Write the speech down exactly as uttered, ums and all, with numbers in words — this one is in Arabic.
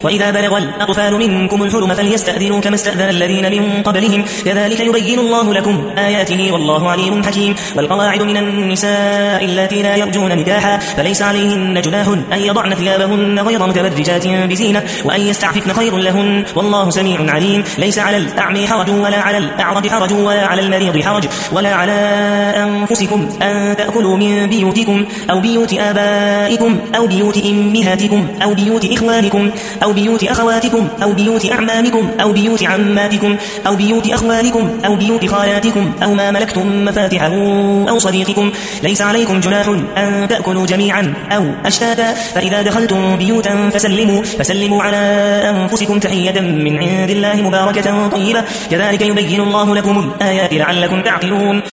وإذا بلغ الأطفال منكم الحلم فليستأذنوا كما استأذن الذين من قبلهم كذلك يبين الله لكم آياته والله عليم حكيم. والقواعد من النساء اللاتي لا يرجون نكاحا فليس عليهن جناح أن يضعن ثيابهن غير متبرجات بزينة وأن يستعففن خير لهن والله سميع عليم. ليس على الأعمى حرج ولا على الأعرج حرج ولا على المريض حرج ولا على أنفسكم أن تأكلوا من بيوتكم أو بيوت آبائكم أو بيوت أمهاتكم أو بيوت إخوانكم أو بيوت أخواتكم أو بيوت أعمامكم أو بيوت عماتكم أو بيوت أخوالكم أو بيوت خالاتكم أو ما ملكتم مفاتحه أو صديقكم. ليس عليكم جناح أن تأكلوا جميعا أو أشتاتا فإذا دخلتم بيوتا فسلموا, فسلموا على أنفسكم تحية من عند الله مباركة طيبة كذلك يبين الله لكم الآيات لعلكم تعقلون.